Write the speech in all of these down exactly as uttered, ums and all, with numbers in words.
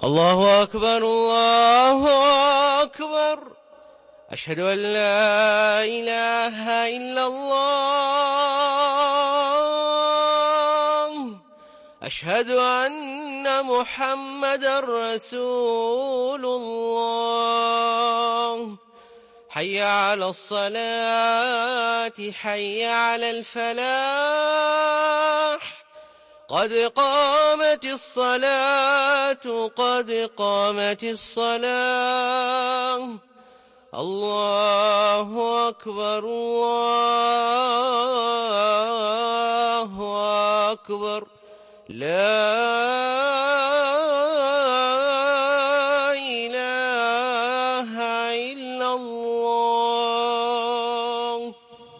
الله أكبر الله أكبر. أشهد أن لا إله إلا الله. أشهد أن محمدا رسول الله. حي على الصلاة حي على الفلاح. قد قامت الصلاة قد قامت الصلاة. الله أكبر الله أكبر. لا إله إلا الله.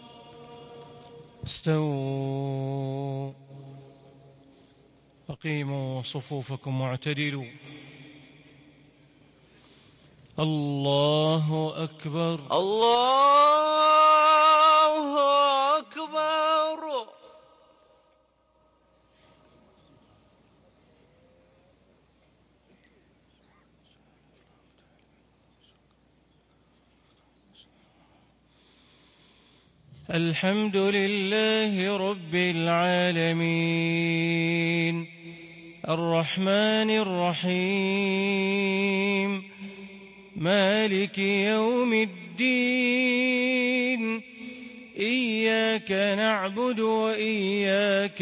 استووا، أقيموا صفوفكم واعتدلوا. الله أكبر الله أكبر. الحمد لله رب العالمين الرحمن الرحيم مالك يوم الدين. إياك نعبد وإياك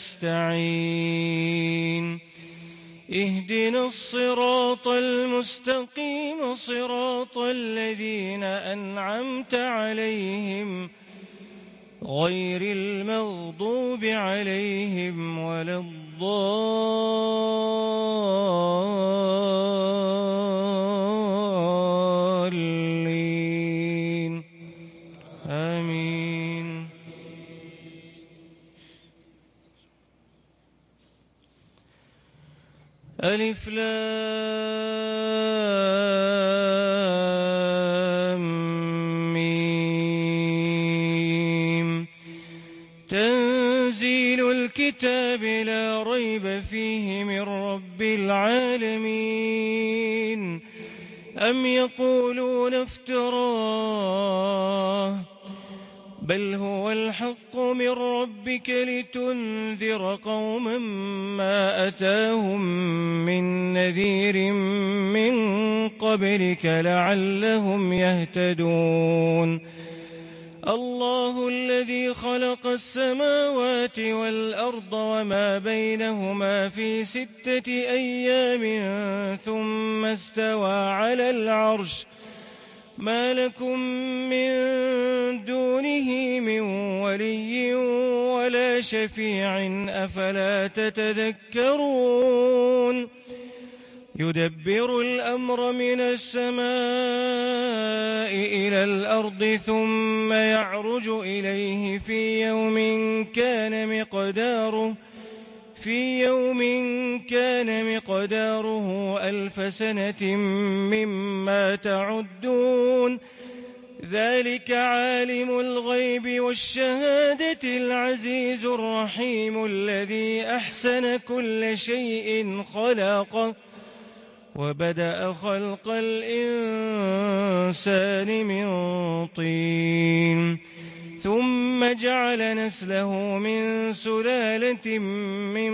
نستعين. اهدنا الصراط المستقيم صراط الذين أنعمت عليهم غير المغضوب عليهم ولا الضالين. آمين. ألف لام ميم. تنزيل الكتاب لا ريب فيه من رب العالمين. أم يقولون افتراه بل هو الحق من ربك لتنذر قوما ما أتاهم من نذير من قبلك لعلهم يهتدون. الله الذي خلق السماوات والأرض وما بينهما في ستة أيام ثم استوى على العرش. ما لكم من دونه من ولي ولا شفيع أفلا تتذكرون. يدبر الأمر من السماء إلى الأرض ثم يعرج إليه في يوم كان مقداره في يوم كان مقداره ألف سنة مما تعدون. ذلك عالم الغيب والشهادة العزيز الرحيم الذي أحسن كل شيء خلقه وبدأ خلق الإنسان من طين ثم جعل نسله من سلالة من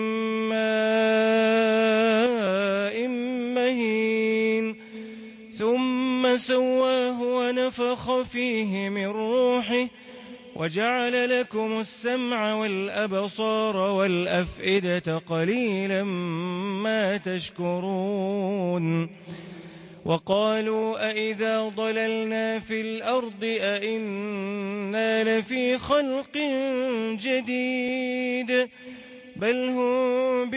ماء مهين ثم سواه ونفخ فيه من روحه وجعل لكم السمع والأبصار والأفئدة قليلا ما تشكرون. وقالوا أئذا ضللنا في الأرض أئنا لفي خلق جديد بل هم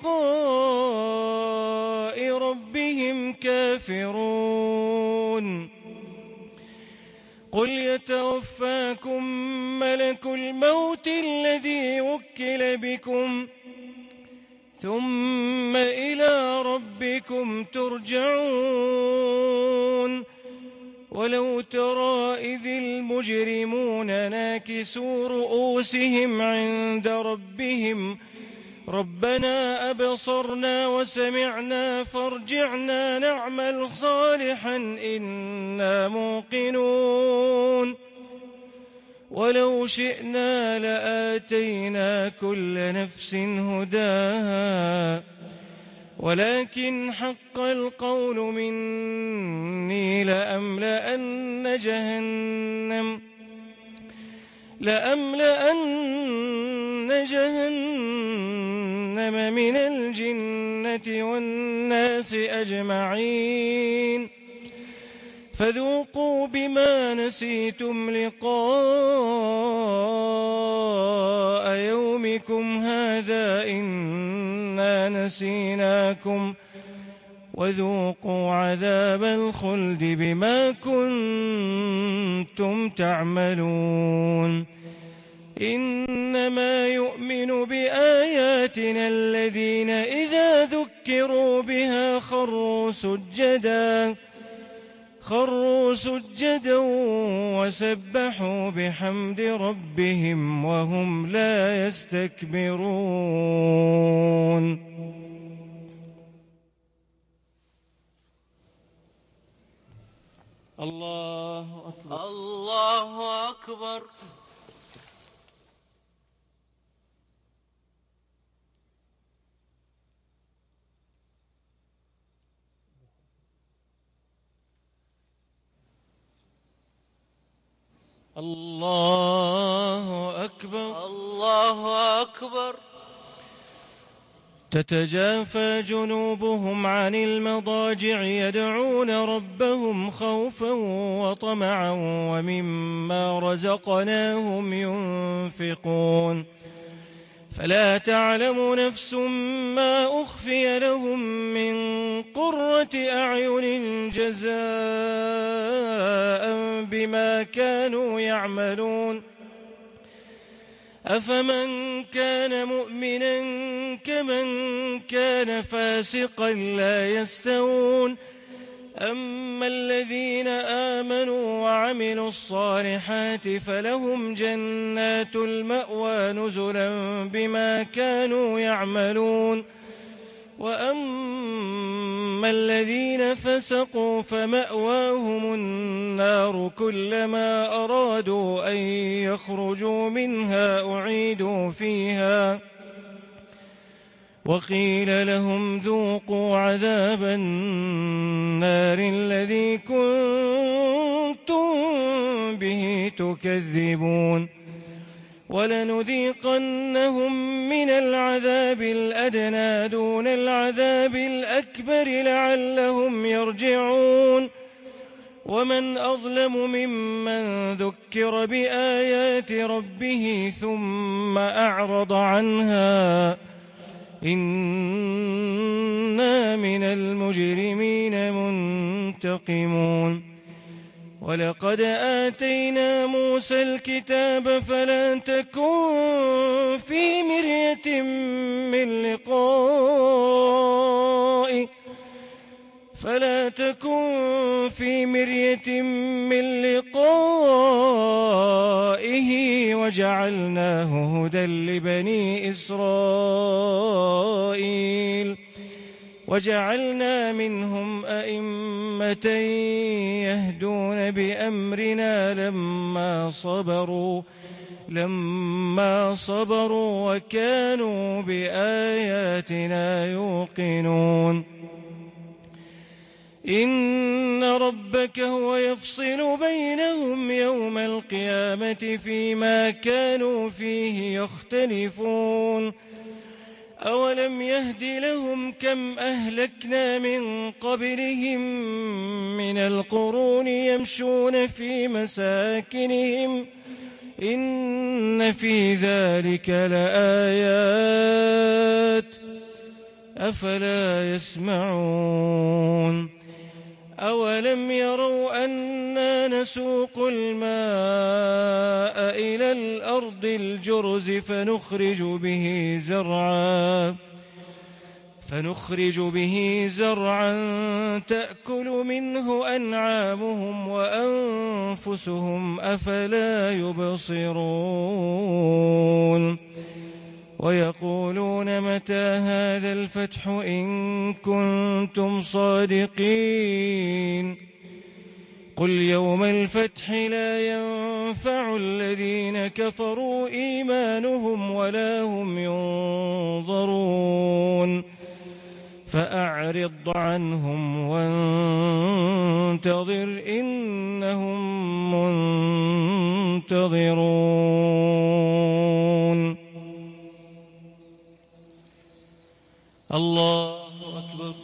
بلقاء ربهم كافرون. قل يتوفاكم ملك الموت الذي وكل بكم ثم إلى ربكم ترجعون. ولو ترى إذ المجرمون ناكسوا رؤوسهم عند ربهم ربنا أبصرنا وسمعنا فارجعنا نعمل صالحا إنا موقنون ولو شئنا لآتينا كل نفس هداها ولكن حق القول مني لأملأن جهنم لأملأن جهنم من الجنة والناس أجمعين فذوقوا بما نسيتم لقاء يومكم هذا إنا نسيناكم وذوقوا عذاب الخلد بما كنتم تعملون إنما يؤمن بآياتنا الذين إذا ذكروا بها خروا سجدا خروا سجدا وسبحوا بحمد ربهم وهم لا يستكبرون. الله أكبر الله أكبر. الله أكبر الله أكبر. تتجافى جنوبهم عن المضاجع يدعون ربهم خوفا وطمعا ومما رزقناهم ينفقون فلا تعلم نفس ما أخفي لهم من قرة أعين جزاء بما كانوا يعملون أفمن كان مؤمنا كمن كان فاسقا لا يستوون أما الذين آمنوا وعملوا الصالحات فلهم جنات المأوى نزلا بما كانوا يعملون وأما الذين فسقوا فمأواهم النار كلما أرادوا أن يخرجوا منها أعيدوا فيها وقيل لهم ذوقوا عذاب النار الذي كنتم به تكذبون ولنذيقنهم من العذاب الأدنى دون العذاب الأكبر لعلهم يرجعون ومن أظلم ممن ذكر بآيات ربه ثم أعرض عنها إنا من المجرمين منتقمون ولقد آتينا موسى الكتاب فلا تكن في مرية من لقائه فلا تكن في مرية من لقائه وجعلناه هدى لبني إسرائيل وجعلنا منهم أئمة يهدون بأمرنا لما صبروا لما صبروا وكانوا بآياتنا يوقنون إن ربك هو يفصل بينهم يوم القيامة فيما كانوا فيه يختلفون أولم يهد لهم كم أهلكنا من قبلهم من القرون يمشون في مساكنهم إن في ذلك لآيات أفلا يسمعون أولم يروا أنا نسوق الماء إلى الأرض الجرز فنخرج به زرعا فنخرج به زرعا تأكل منه أنعامهم وأنفسهم أفلا يبصرون ويقولون متى هذا الفتح إن كنتم صادقين قل يوم الفتح لا ينفع الذين كفروا إيمانهم ولا هم ينظرون فأعرض عنهم وانتظر إنهم منتظرون. الله أكبر.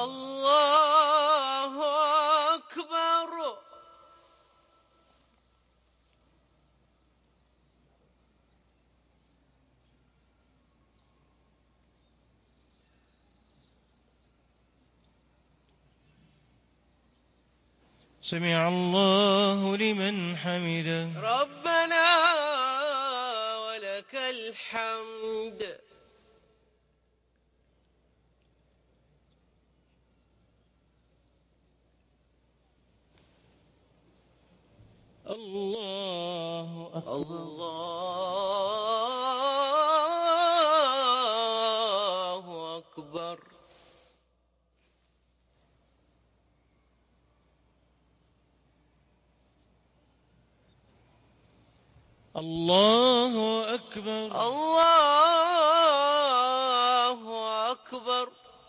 الله أكبر. سمع الله لمن حمده. ربنا ولك الحمد. الله أكبر. الله أكبر. الله أكبر. الله أكبر.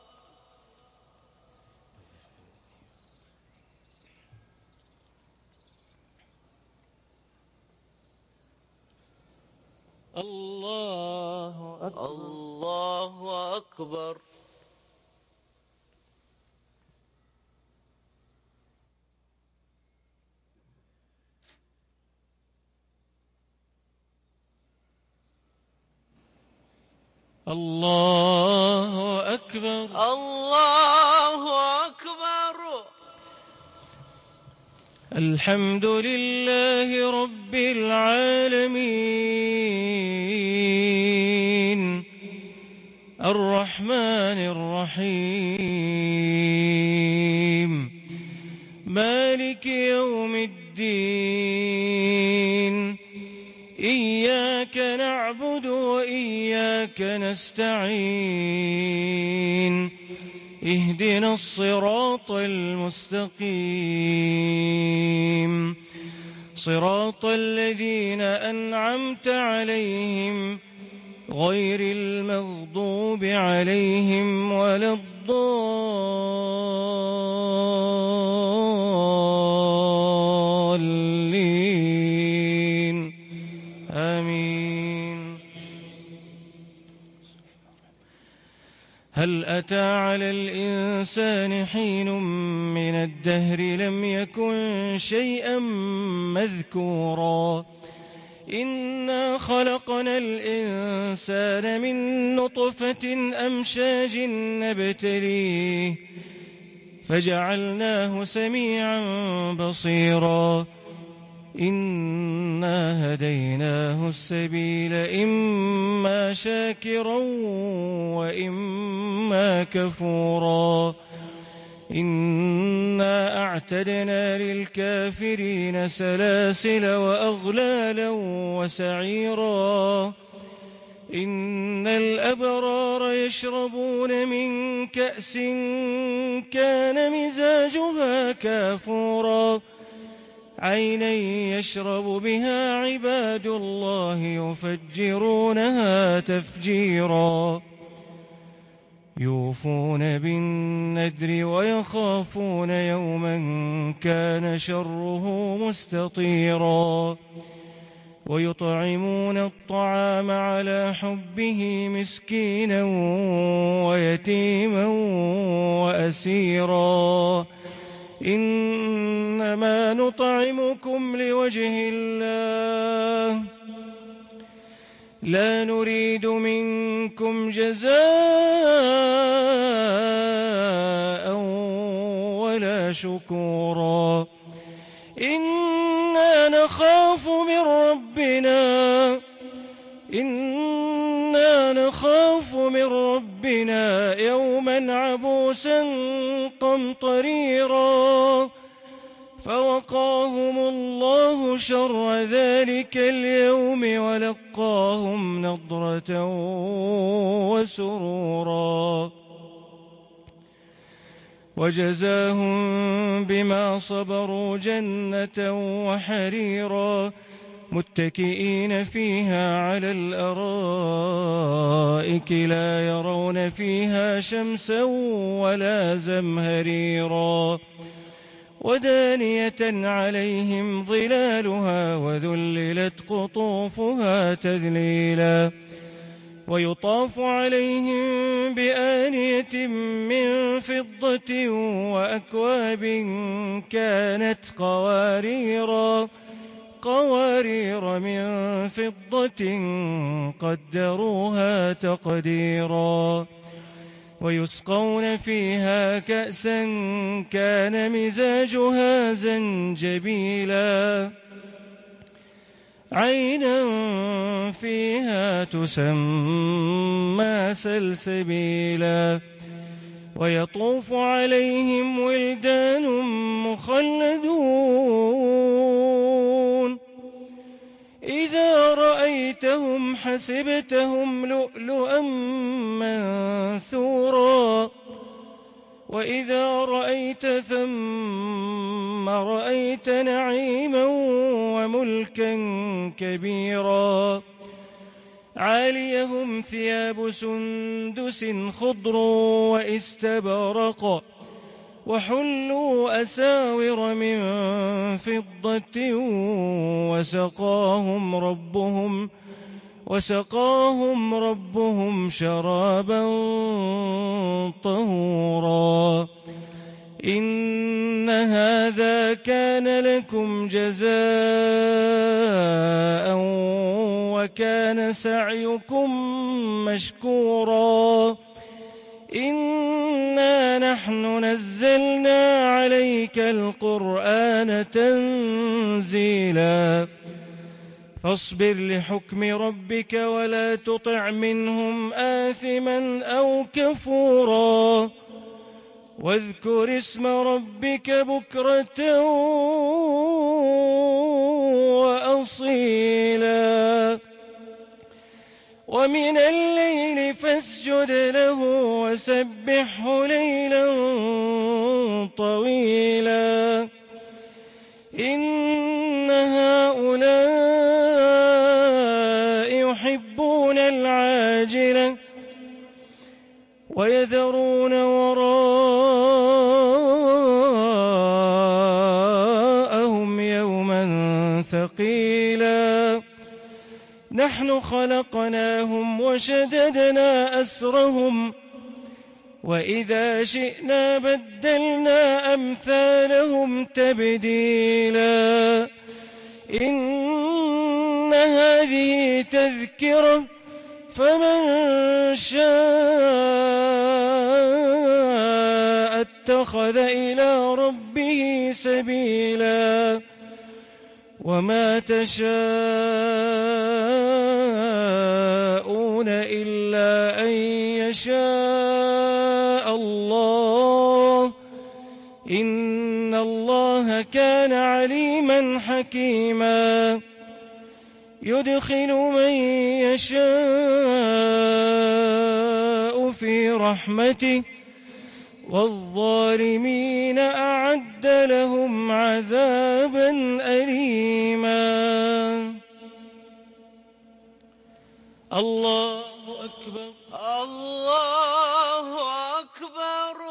الله أكبر. الله أكبر. الله أكبر. الله أكبر. الحمد لله رب العالمين الرحمن الرحيم مالك يوم الدين إياك نعبد وإياك نستعين اهدنا الصراط المستقيم صراط الذين أنعمت عليهم غير المغضوب عليهم ولا الضالين آمين. هل أتى على الإنسان حين من الدهر لم يكن شيئا مذكورا إنا خلقنا الإنسان من نطفة أمشاج نبتليه فجعلناه سميعا بصيرا إنا هديناه السبيل إما شاكرا وإما كفورا إنا أعتدنا للكافرين سلاسل وأغلالا وسعيرا إن الأبرار يشربون من كأس كان مزاجها كافورا عينا يشرب بها عباد الله يفجرونها تفجيرا يوفون بالنذر ويخافون يوما كان شره مستطيرا ويطعمون الطعام على حبه مسكينا ويتيما وأسيرا إنما نطعمكم لوجه الله لا نريد منكم جزاء ولا شكورا إنا نخاف من ربنا إنا نخاف من ربنا يوما عبوسا قمطريرا فوقاهم الله شر ذلك اليوم ولقاهم نضرة وسرورا وجزاهم بما صبروا جنة وحريرا متكئين فيها على الأرائك لا يرون فيها شمسا ولا زمهريرا ودانية عليهم ظلالها وذللت قطوفها تذليلا ويطاف عليهم بآنية من فضة وأكواب كانت قواريرا قوارير من فضة قدروها تقديرا ويسقون فيها كأسا كان مزاجها زنجبيلا عينا فيها تسمى سلسبيلا ويطوف عليهم ولدان مخلدون إذا رأيتهم حسبتهم لؤلؤا منثورا وإذا رأيت ثم رأيت نعيما وملكا كبيرا عاليهم ثياب سندس خضر واستبرق وحلوا أساور من فضة وسقاهم ربهم وسقاهم ربهم شرابا طهورا إن هذا كان لكم جزاء وكان سعيكم مشكورا إنا نحن نزلنا عليك القرآن تنزيلا فاصبر لحكم ربك ولا تطع منهم آثما أو كفورا واذكر اسم ربك بكرة وأصيلا ومن الليل فاسجد له وسبحه ليلا طويلا إن هؤلاء يحبون العاجلة ويذرون وراءهم يوما ثقيلا نحن خلقناهم وشددنا أسرهم وإذا شئنا بدلنا أمثالهم تبديلا إن هذه تذكرة فمن شاء اتخذ إلى ربه سبيلا وما تشاءون إلا أن يشاء الله إن الله كان عليما حكيما يدخل من يشاء في رحمته والظالمين أعد لهم عذابا أليما الله أكبر الله أكبر.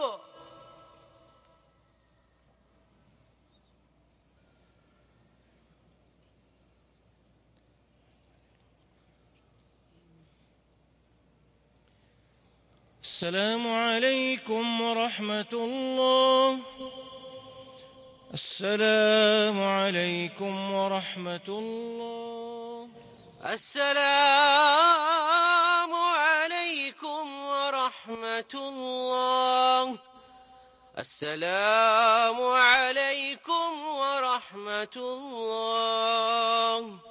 السلام عليكم ورحمة الله. السلام عليكم ورحمة الله. السلام عليكم ورحمة الله. السلام عليكم ورحمة الله.